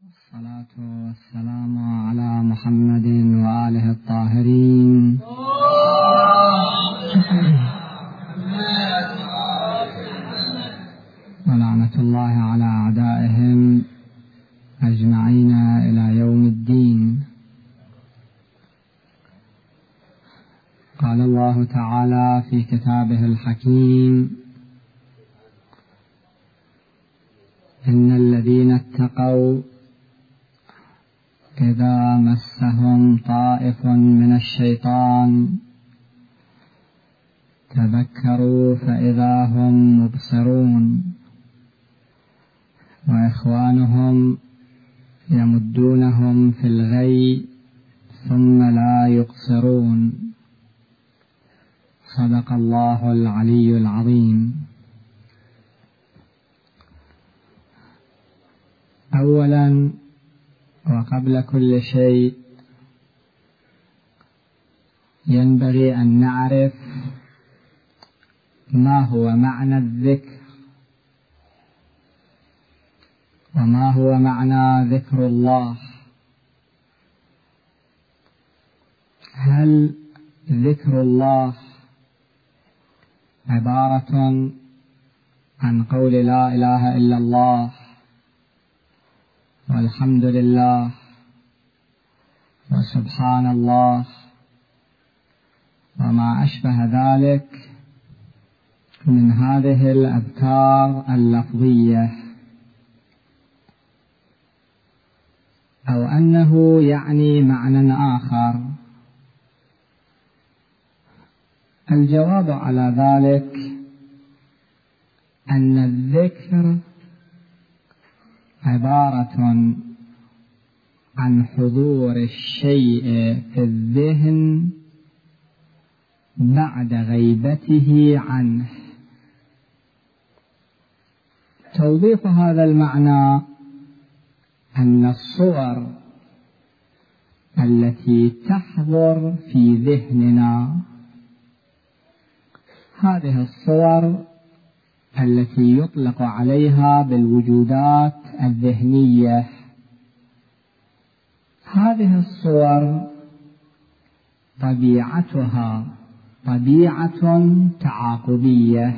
الصلاة والسلام على محمد وآله الطاهرين ولعنة الله على أعدائهم أجمعين إلى يوم الدين. قال الله تعالى في كتابه الحكيم: إن الذين اتقوا إذا مسهم طائف من الشيطان تذكروا فإذا هم مبصرون وإخوانهم يمدونهم في الغي ثم لا يقصرون. صدق الله العلي العظيم. أولا وقبل كل شيء ينبغي أن نعرف ما هو معنى الذكر وما هو معنى ذكر الله. هل ذكر الله عبارة عن قول لا إله إلا الله والحمد لله وسبحان الله وما أشبه ذلك من هذه الأذكار اللفظية، أو أنه يعني معنى آخر؟ الجواب على ذلك أن الذكر عبارة عن حضور الشيء في الذهن بعد غيبته عنه. توضيح هذا المعنى أن الصور التي تحضر في ذهننا، هذه الصور التي يطلق عليها بالوجودات الذهنية، هذه الصور طبيعتها طبيعة تعاقبية.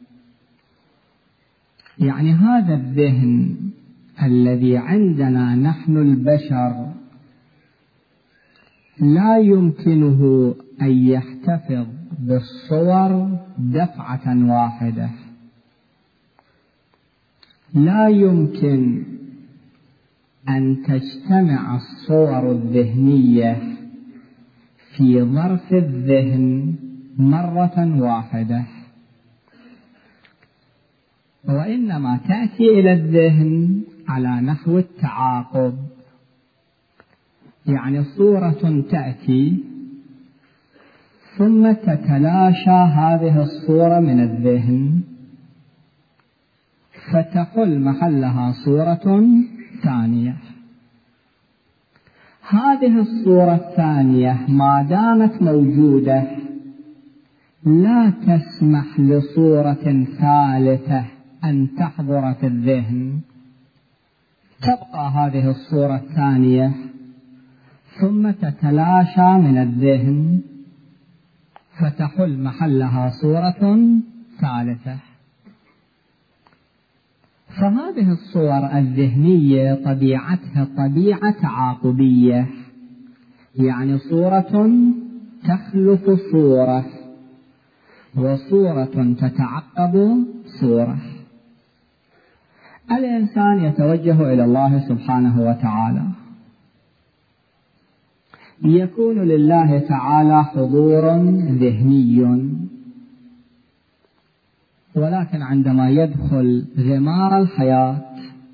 يعني هذا الذهن الذي عندنا نحن البشر لا يمكنه أن يحتفظ بالصور دفعة واحدة، لا يمكن أن تجتمع الصور الذهنية في ظرف الذهن مرة واحدة، وإنما تأتي إلى الذهن على نحو التعاقب. يعني صورة تأتي ثم تتلاشى هذه الصورة من الذهن فتحل محلها صورة ثانية. هذه الصورة الثانية ما دامت موجودة لا تسمح لصورة ثالثة أن تحضر في الذهن، تبقى هذه الصورة الثانية ثم تتلاشى من الذهن فتحل محلها صورة ثالثة. فهذه الصور الذهنية طبيعتها طبيعة تعاقبية، يعني صورة تخلف صورة وصورة تتعقب صورة. الإنسان يتوجه إلى الله سبحانه وتعالى، يكون لله تعالى حضور ذهني، ولكن عندما يدخل غمار الحياة،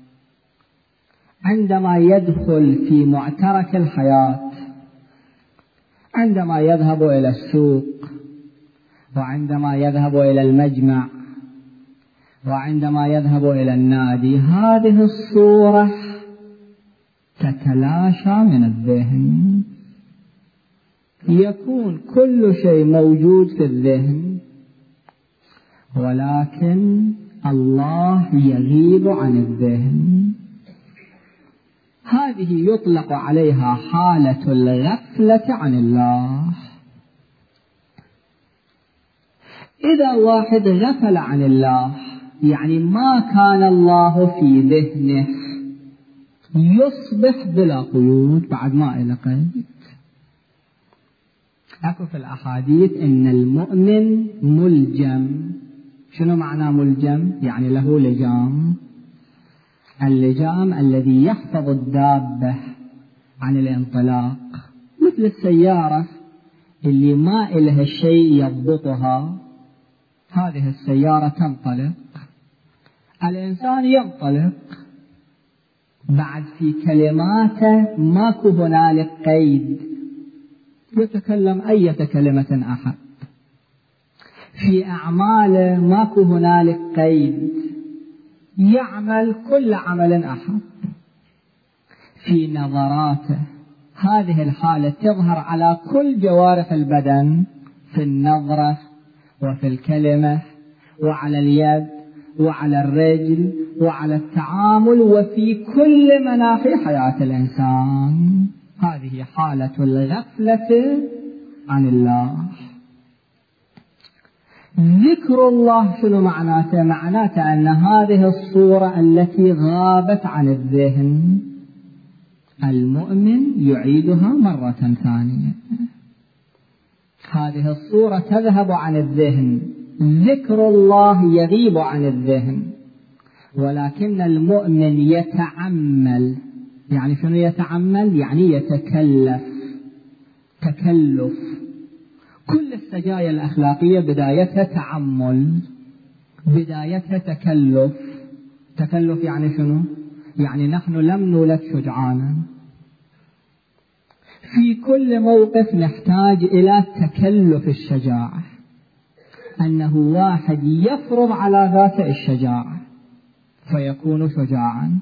عندما يدخل في معترك الحياة، عندما يذهب إلى السوق، وعندما يذهب إلى المجمع، وعندما يذهب إلى النادي، هذه الصورة تتلاشى من الذهن، يكون كل شيء موجود في الذهن ولكن الله يغيب عن الذهن. هذه يطلق عليها حالة الغفلة عن الله. إذا واحد غفل عن الله يعني ما كان الله في ذهنه، يصبح بلا قيود، بعد ما إلى قيد. أكو في الأحاديث إن المؤمن ملجم. شنو معنى ملجم؟ يعني له لجام. اللجام الذي يحفظ الدابة عن الانطلاق، مثل السيارة اللي ما إلها شيء يضبطها، هذه السيارة تنطلق. الإنسان ينطلق بعد في كلماته ماكو هنالك قيد، يتكلم أي كلمة أحد. في أعماله ماكو هنالك قيد، يعمل كل عمل أحد. في نظراته هذه الحالة تظهر على كل جوارح البدن، في النظرة وفي الكلمة وعلى اليد وعلى الرجل وعلى التعامل وفي كل مناحي حياة الإنسان. هذه حالة الغفلة عن الله. ذكر الله شنو معناته؟ معناته أن هذه الصورة التي غابت عن الذهن المؤمن يعيدها مرة ثانية. هذه الصورة تذهب عن الذهن، ذكر الله يغيب عن الذهن، ولكن المؤمن يتعمل. يعني شنو يتعمل؟ يعني يتكلف، تكلف. كل السجايا الأخلاقية بدايتها تعمل، بدايتها تكلف. تكلف يعني شنو؟ يعني نحن لم نولد شجعانا، في كل موقف نحتاج إلى تكلف الشجاعة، أنه واحد يفرض على ذاته الشجاعة فيكون شجاعا.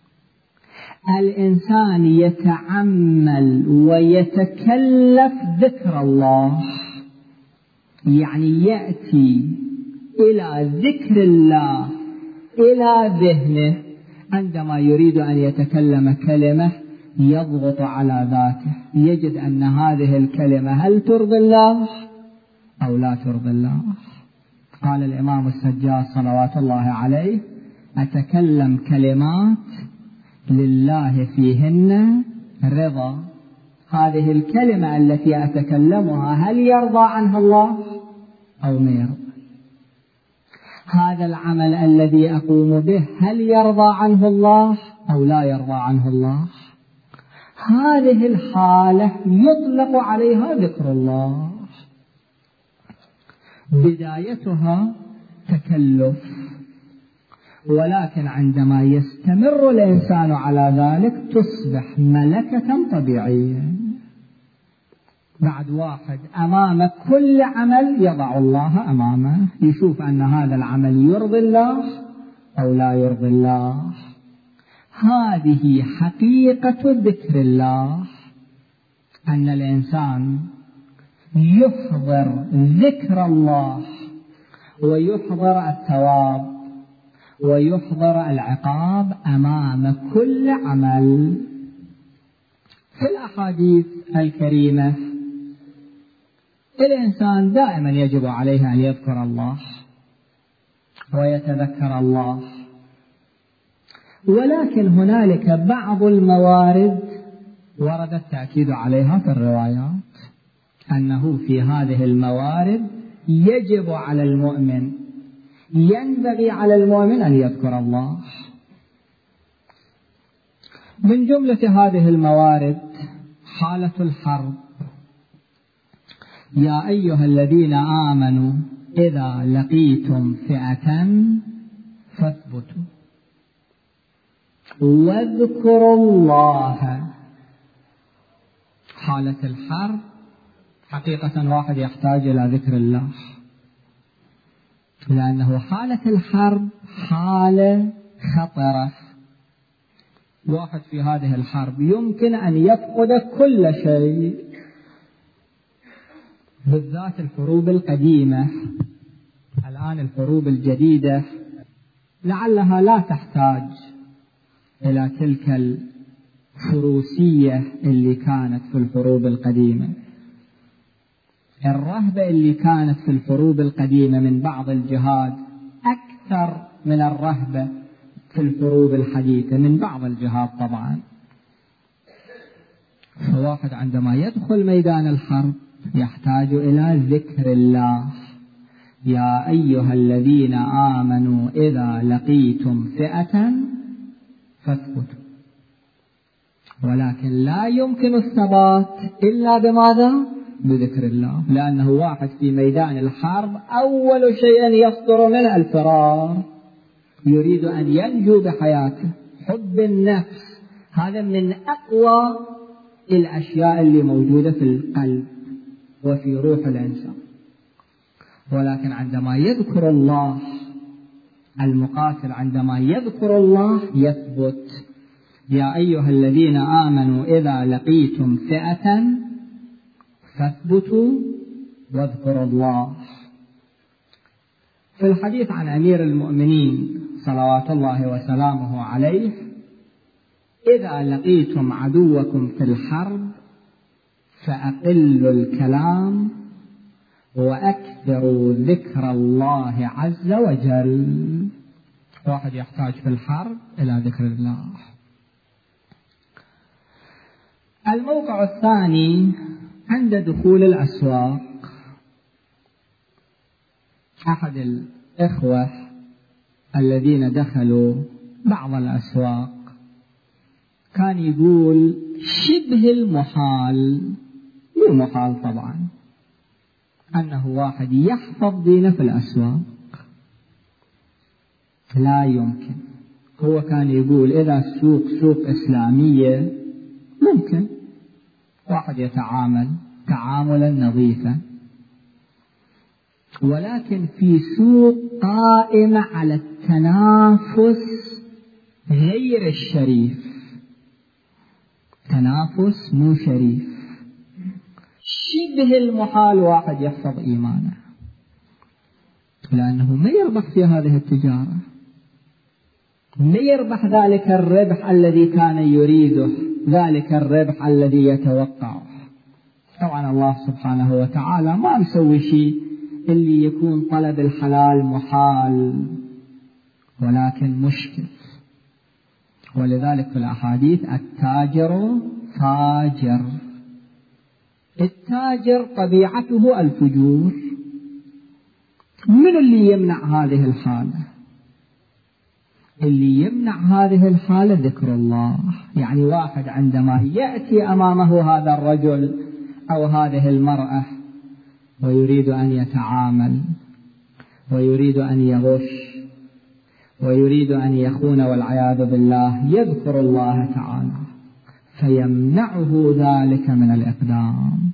الإنسان يتعمل ويتكلف ذكر الله، يعني يأتي إلى ذكر الله إلى ذهنه عندما يريد أن يتكلم كلمة، يضغط على ذاته، يجد أن هذه الكلمة هل ترضي الله أو لا ترضي الله. قال الإمام السجاد صلوات الله عليه: أتكلم كلمات لله فيهن رضا. هذه الكلمة التي أتكلمها هل يرضى عنها الله أو ما يرضى؟ هذا العمل الذي أقوم به هل يرضى عنه الله أو لا يرضى عنه الله؟ هذه الحالة يطلق عليها ذكر الله. بدايتها تكلف، ولكن عندما يستمر الإنسان على ذلك تصبح ملكة طبيعية. بعد واحد أمام كل عمل يضع الله أمامه، يشوف أن هذا العمل يرضي الله أو لا يرضي الله. هذه حقيقة ذكر الله، أن الإنسان يحضر ذكر الله ويحضر الثواب ويحضر العقاب أمام كل عمل. في الأحاديث الكريمة الإنسان دائما يجب عليه أن يذكر الله ويتذكر الله، ولكن هنالك بعض الموارد ورد التأكيد عليها في الروايات، أنه في هذه الموارد يجب على المؤمن، ينبغي على المؤمن أن يذكر الله. من جملة هذه الموارد حالة الحرب: يا أيها الذين آمنوا إذا لقيتم فئة فاثبتوا واذكروا الله. حالة الحرب حقيقة واحد يحتاج إلى ذكر الله، لأنه حالة الحرب حالة خطرة. واحد في هذه الحرب يمكن أن يفقد كل شيء، بالذات الحروب القديمة. الآن الحروب الجديدة لعلها لا تحتاج إلى تلك الفروسية اللي كانت في الحروب القديمة، الرهبة اللي كانت في الحروب القديمة من بعض الجهات أكثر من الرهبة في الحروب الحديثة من بعض الجهات طبعا. فواحد عندما يدخل ميدان الحرب يحتاج إلى ذكر الله. يا أيها الذين آمنوا إذا لقيتم فئة فاثبتوا. ولكن لا يمكن الثبات إلا بماذا؟ بذكر الله، لأنه واحد في ميدان الحرب أول شيء يصدر منه الفرار، يريد أن ينجو بحياته. حب النفس هذا من أقوى الأشياء اللي موجودة في القلب وفي روح الإنسان. ولكن عندما يذكر الله، المقاتل عندما يذكر الله يثبت. يا أيها الذين آمنوا إذا لقيتم فئة فاثبتوا واذكروا الله. في الحديث عن أمير المؤمنين صلوات الله وسلامه عليه: إذا لقيتم عدوكم في الحرب فأقلوا الكلام وأكثروا ذكر الله عز وجل. واحد يحتاج في الحرب إلى ذكر الله. الموقع الثاني عند دخول الأسواق. أحد الإخوة الذين دخلوا بعض الأسواق كان يقول شبه المحال، مو محال طبعا، أنه واحد يحفظ دينه في الأسواق، لا يمكن. هو كان يقول إذا السوق سوق إسلامية ممكن واحد يتعامل تعاملا نظيفا، ولكن في سوق قائمة على التنافس غير الشريف، تنافس مو شريف، شبه المحال واحد يحفظ إيمانه، لأنه ما يربح في هذه التجارة، ما يربح ذلك الربح الذي كان يريده، ذلك الربح الذي يتوقعه. طبعا الله سبحانه وتعالى ما مسوي شيء اللي يكون طلب الحلال محال، ولكن مشكل. ولذلك في الأحاديث التاجر فاجر. التاجر طبيعته الفجور. من اللي يمنع هذه الحالة؟ اللي يمنع هذه الحالة ذكر الله. يعني واحد عندما يأتي أمامه هذا الرجل أو هذه المرأة ويريد أن يتعامل ويريد أن يغش ويريد أن يخون والعياذ بالله، يذكر الله تعالى فيمنعه ذلك من الإقدام.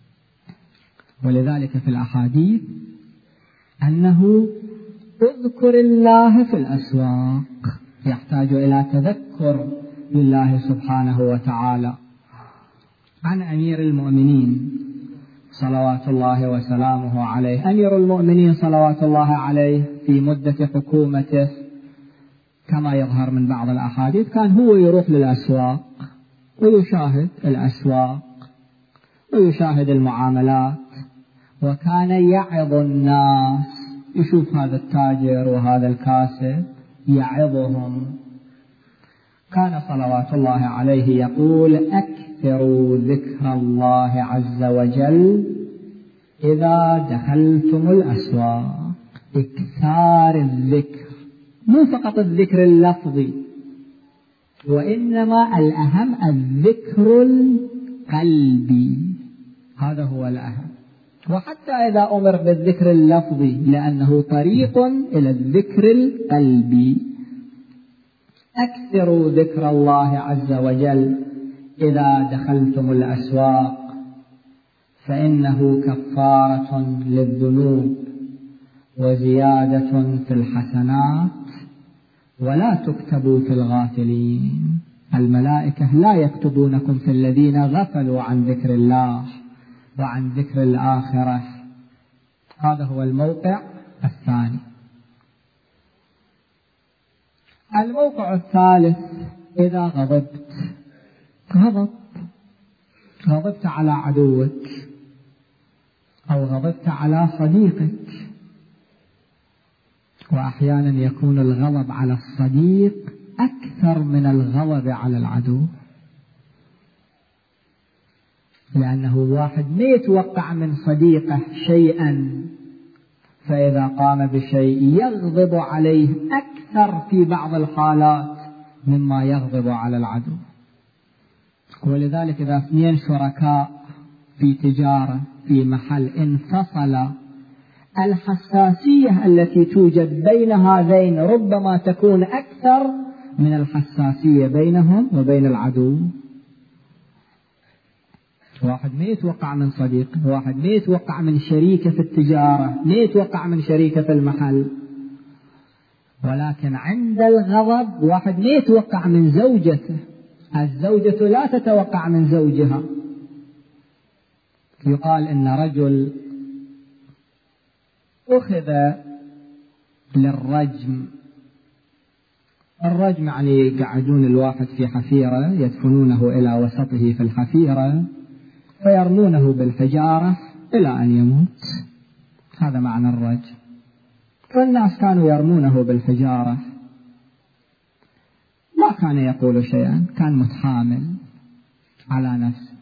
ولذلك في الأحاديث أنه اذكر الله في الأسواق، يحتاج إلى تذكر لله سبحانه وتعالى. عن أمير المؤمنين صلوات الله وسلامه عليه. أمير المؤمنين صلوات الله عليه في مدة حكومته كما يظهر من بعض الأحاديث كان هو يروح للأسواق ويشاهد الأسواق ويشاهد المعاملات، وكان يعظ الناس. يشوف هذا التاجر وهذا الكاسب يعظهم. كان صلوات الله عليه يقول: أكثروا ذكر الله عز وجل إذا دخلتم الأسواق. إكثار الذكر، مو فقط الذكر اللفظي، وإنما الأهم الذكر القلبي، هذا هو الأهم. وحتى إذا أمر بالذكر اللفظي لأنه طريق إلى الذكر القلبي. أكثروا ذكر الله عز وجل إذا دخلتم الأسواق فإنه كفارة للذنوب وزيادة في الحسنات ولا تكتبوا في الغافلين. الملائكة لا يكتبونكم في الذين غفلوا عن ذكر الله وعن ذكر الآخرة. هذا هو الموقع الثاني. الموقع الثالث: إذا غضبت. غضبت على عدوك أو غضبت على صديقك. وأحيانا يكون الغضب على الصديق أكثر من الغضب على العدو، لأنه واحد ما يتوقع من صديقه شيئا، فإذا قام بشيء يغضب عليه أكثر في بعض الحالات مما يغضب على العدو. ولذلك إذا اثنين شركاء في تجارة في محل انفصل، الحساسية التي توجد بين هذين ربما تكون أكثر من الحساسية بينهم وبين العدو. واحد ما يتوقع من صديقه، واحد ما يتوقع من شريكه في التجارة، ما يتوقع من شريكه في المحل. ولكن عند الغضب واحد ما يتوقع من زوجته، الزوجة لا تتوقع من زوجها. يقال إن رجل أخذ للرجم. الرجم يعني يقعدون الواحد في حفيرة، يدفنونه إلى وسطه في الحفيرة فيرمونه بالحجارة إلى أن يموت. هذا معنى الرجم. فالناس كانوا يرمونه بالحجارة، ما كان يقول شيئا، كان متحامل على نفسه.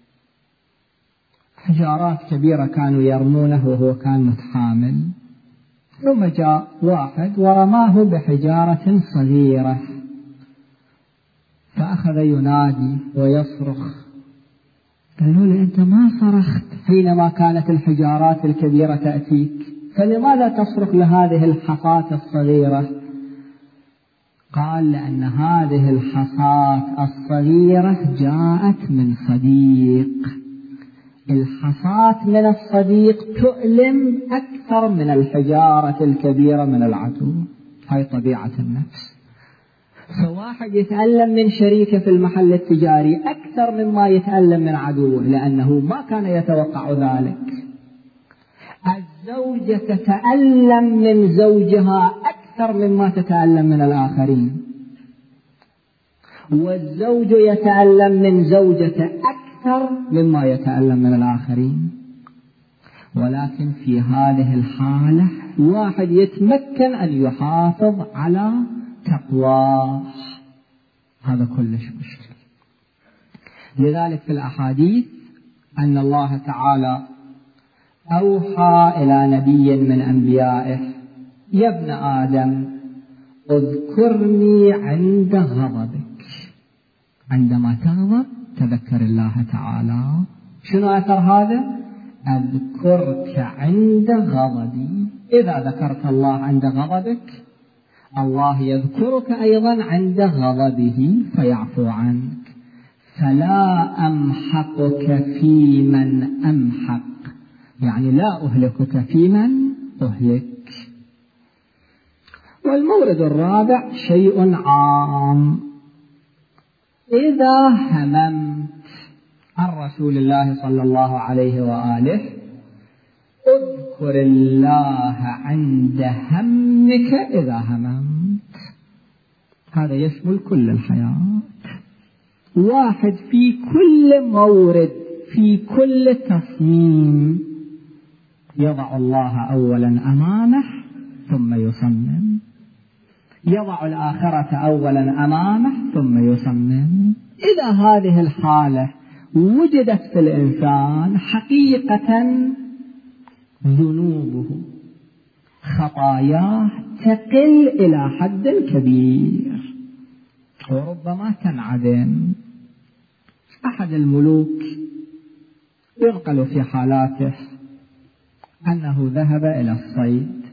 حجارات كبيرة كانوا يرمونه وهو كان متحامل. ثم جاء واحد ورماه بحجارة صغيرة، فأخذ ينادي ويصرخ. قالوا له: أنت ما صرخت حينما كانت الحجارات الكبيرة تأتيك، فلماذا تصرخ لهذه الحصاة الصغيرة؟ قال: لأن هذه الحصاة الصغيرة جاءت من صديق. الحصاة من الصديق تؤلم أكثر من الحجارة الكبيرة من العدو. هاي طبيعة النفس. فواحد يتألم من شريكه في المحل التجاري أكثر مما يتألم من عدوه، لأنه ما كان يتوقع ذلك. الزوجة تتألم من زوجها أكثر مما تتألم من الآخرين، والزوج يتألم من زوجته أكثر مما يتألم من الآخرين. ولكن في هذه الحالة واحد يتمكن أن يحافظ على تقواه، هذا كلش مشكلة. لذلك في الأحاديث أن الله تعالى أوحى إلى نبي من أنبيائه: يا ابن آدم اذكرني عند غضبك. عندما تغضب تذكر الله تعالى. شنو أثر هذا؟ أذكرك عند غضبي. إذا ذكرت الله عند غضبك، الله يذكرك أيضا عند غضبه فيعفو عنك. فلا أمحقك في من أمحق، يعني لا أهلكك في من أهلك. والمورد الرابع شيء عام. إذا هممت، عن رسول الله صلى الله عليه وآله: اذكر الله عند همك إذا هممت. هذا يشمل كل الحياة. واحد في كل مورد، في كل تصميم، يضع الله أولا أمامه ثم يصمم، يضع الآخرة أولا أمامه ثم يصمم. إذا هذه الحالة وجدت في الإنسان، حقيقة ذنوبه خطاياه تقل إلى حد كبير وربما تنعدم. أحد الملوك ينقل في حالاته أنه ذهب إلى الصيد.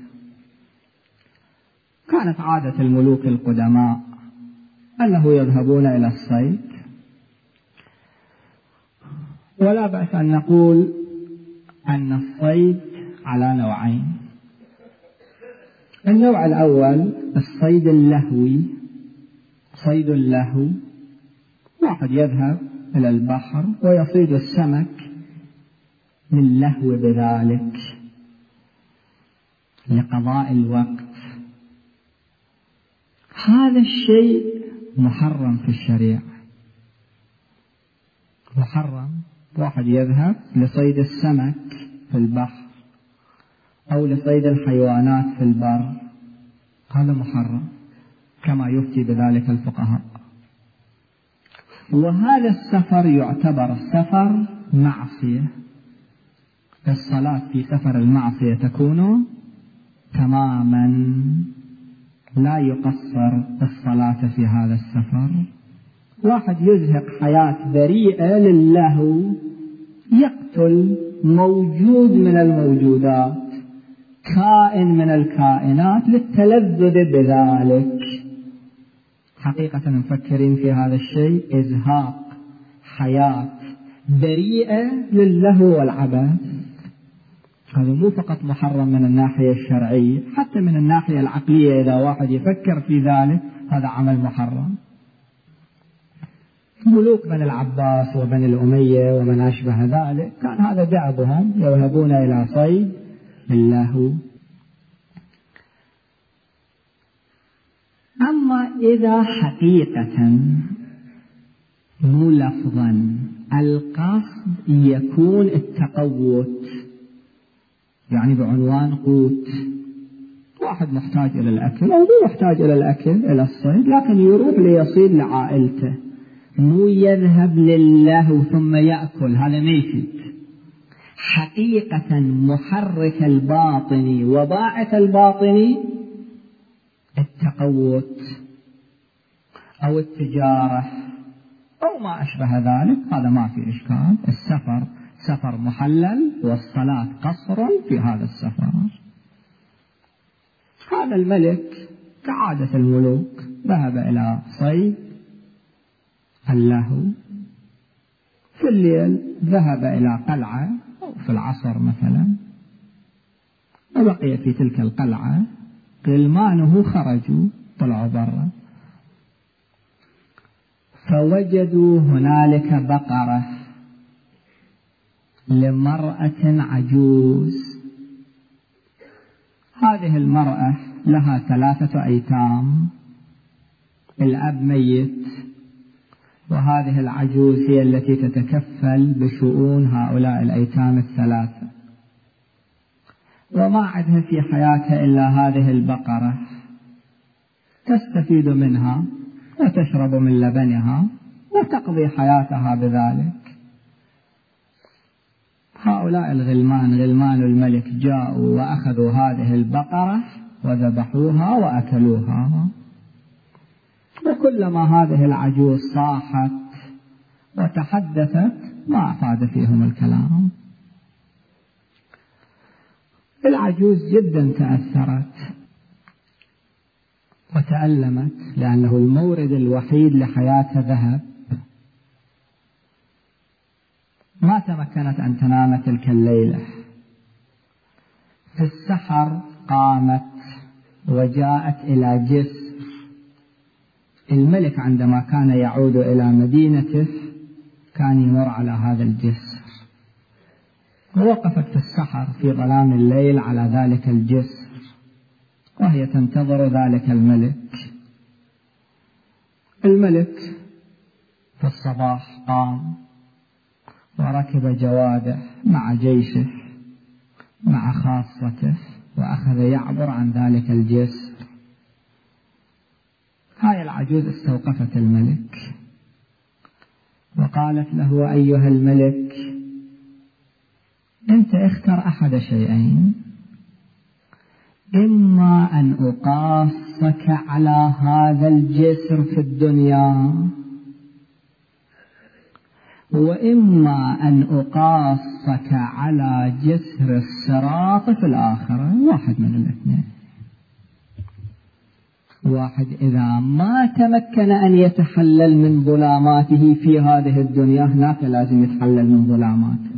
كانت عادة الملوك القدماء أنه يذهبون إلى الصيد، ولا بأس أن نقول أن الصيد على نوعين. النوع الأول الصيد اللهوي. صيد اللهو، واحد يذهب إلى البحر ويصيد السمك للهو بذلك، لقضاء الوقت. هذا الشيء محرم في الشريعة. محرم. واحد يذهب لصيد السمك في البحر أو لصيد الحيوانات في البر، هذا محرم كما يفتي بذلك الفقهاء. وهذا السفر يعتبر سفر معصية. الصلاة في سفر المعصية تكون تماما، لا يقصر الصلاة في هذا السفر. واحد يزهق حياة بريئة للهو، يقتل موجود من الموجودات، كائن من الكائنات للتلذذ بذلك. حقيقة مفكرين في هذا الشيء؟ إزهاق حياة بريئة للهو والعبث. هذا مو فقط محرم من الناحية الشرعية، حتى من الناحية العقلية إذا واحد يفكر في ذلك هذا عمل محرم. ملوك بني العباس وبني الأمية ومن أشبه ذلك كان هذا دعبهم، يذهبون إلى صيد اللهو. أما إذا حقيقة مو لفظا القصد يكون التقوت، يعني بعنوان قوت، واحد محتاج إلى الأكل أو مو محتاج إلى الأكل إلى الصيد، لكن يروح ليصيد لعائلته، مو يذهب لله ثم يأكل، هذا ما يفيد. حقيقة محرك الباطني وباعث الباطني التقوت أو التجارة أو ما أشبه ذلك، هذا ما في إشكال. السفر سفر محلل والصلاة قصر في هذا السفر. هذا الملك كعادة الملوك ذهب إلى صيد اللهو. في الليل ذهب إلى قلعة أو في العصر مثلا، وبقي في تلك القلعة. غلمانه خرجوا طلعوا برا، فوجدوا هنالك بقرة لمرأة عجوز. هذه المرأة لها 3 أيتام، الأب ميت، وهذه العجوز هي التي تتكفل بشؤون هؤلاء الأيتام 3، وما عندها في حياتها إلا هذه البقرة، تستفيد منها وتشرب من لبنها وتقضي حياتها بذلك. هؤلاء الغلمان غلمان الملك جاءوا وأخذوا هذه البقرة وذبحوها وأكلوها. وكلما هذه العجوز صاحت وتحدثت ما أفاد فيهم الكلام. العجوز جدا تأثرت وتألمت، لأنه المورد الوحيد لحياتها ذهب. ما تمكنت أن تنام تلك الليلة. في السحر قامت وجاءت إلى جسر. الملك عندما كان يعود إلى مدينته كان يمر على هذا الجسر، ووقفت في السحر في ظلام الليل على ذلك الجسر وهي تنتظر ذلك الملك. الملك في الصباح قام وركب جواده مع جيشه مع خاصته وأخذ يعبر عن ذلك الجسر. هاي العجوز استوقفت الملك وقالت له: أيها الملك، أنت اختر أحد شيئين، إما أن أقاصك على هذا الجسر في الدنيا، وإما أن أقاصك على جسر الصراط في الآخرة. واحد من الاثنين. واحد إذا ما تمكن أن يتحلل من ظلاماته في هذه الدنيا، هناك لازم يتحلل من ظلاماته.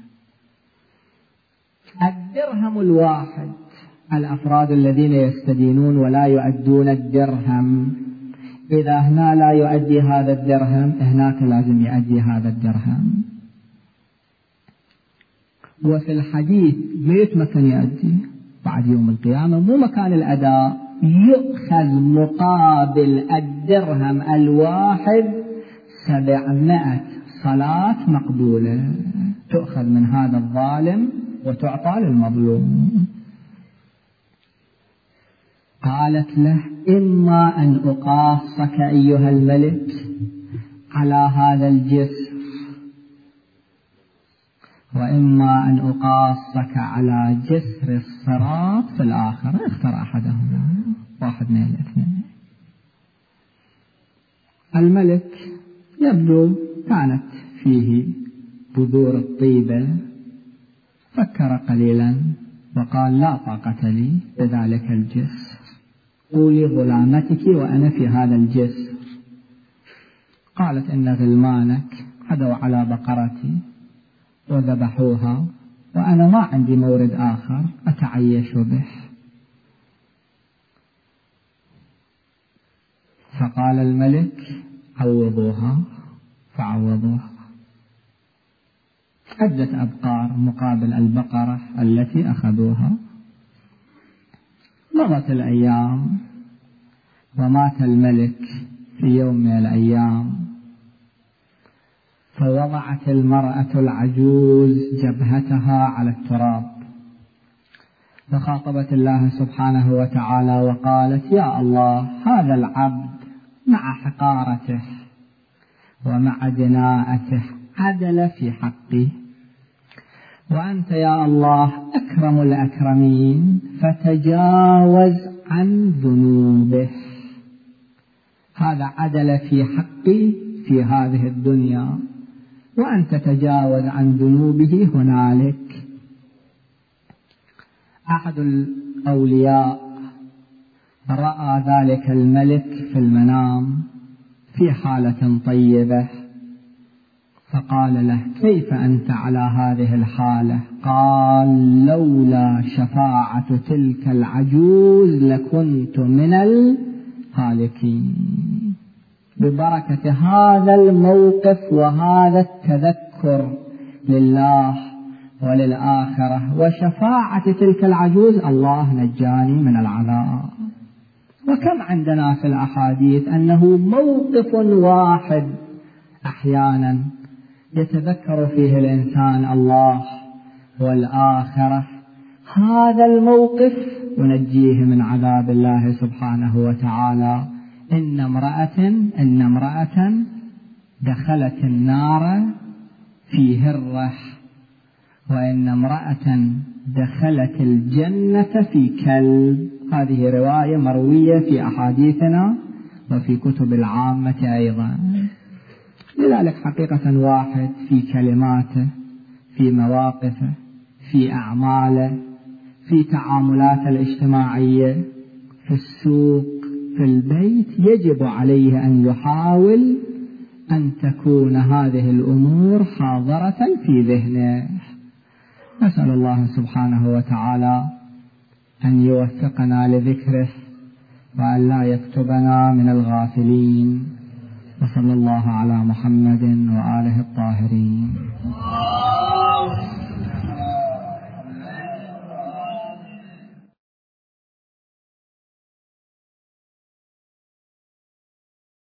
الدرهم الواحد، الأفراد الذين يستدينون ولا يؤدون الدرهم، إذا هنا لا يؤدي هذا الدرهم هناك لازم يؤدي هذا الدرهم. وفي الحديث ما يتمكن يؤدي بعد يوم القيامة، مو مكان الأداء، يؤخذ مقابل الدرهم الواحد 700 صلاة مقبولة تؤخذ من هذا الظالم وتعطى للمظلوم. قالت له: إما أن أقاصك أيها الملك على هذا الجسر، وإما أن أقاصك على جسر الصراط في الآخرة، اختر أحدهما، واحد من الاثنين. الملك يبدو كانت فيه بذور الطيبة، فكر قليلا وقال: لا طاقة لي بذلك الجسر، قولي غلامتك وأنا في هذا الجسر. قالت: إن غلمانك عدوا على بقرتي وذبحوها، وأنا ما عندي مورد آخر أتعيش به. فقال الملك: عوضوها. فعوضوها، عدة أبقار مقابل البقرة التي أخذوها. مضت الأيام ومات الملك في يوم من الأيام، فوضعت المرأة العجوز جبهتها على التراب، فخاطبت الله سبحانه وتعالى وقالت: يا الله، هذا العبد مع حقارته ومع دناءته عدل في حقي، وأنت يا الله أكرم الأكرمين، فتجاوز عن ذنوبه. هذا عدل في حقي في هذه الدنيا، وأنت تجاوز عن ذنوبه هنالك. أحد الأولياء رأى ذلك الملك في المنام في حالة طيبة، فقال له: كيف أنت على هذه الحالة؟ قال: لولا شفاعة تلك العجوز لكنت من الهالكين. ببركة هذا الموقف وهذا التذكر لله وللآخرة وشفاعة تلك العجوز، الله نجاني من العذاب. وكم عندنا في الأحاديث أنه موقف واحد أحيانا يتذكر فيه الإنسان الله والآخرة، هذا الموقف ينجيه من عذاب الله سبحانه وتعالى. إن امرأة دخلت النار في هرة، وإن امرأة دخلت الجنة في كلب. هذه رواية مروية في أحاديثنا وفي كتب العامة أيضا. لذلك حقيقة واحد في كلماته، في مواقفه، في أعماله، في تعاملاته الاجتماعية، في السوق، في البيت، يجب عليه أن يحاول أن تكون هذه الأمور حاضرة في ذهنه. نسأل الله سبحانه وتعالى أن يوفقنا لذكره وأن لا يكتبنا من الغافلين. وصلى الله على محمد وآله الطاهرين.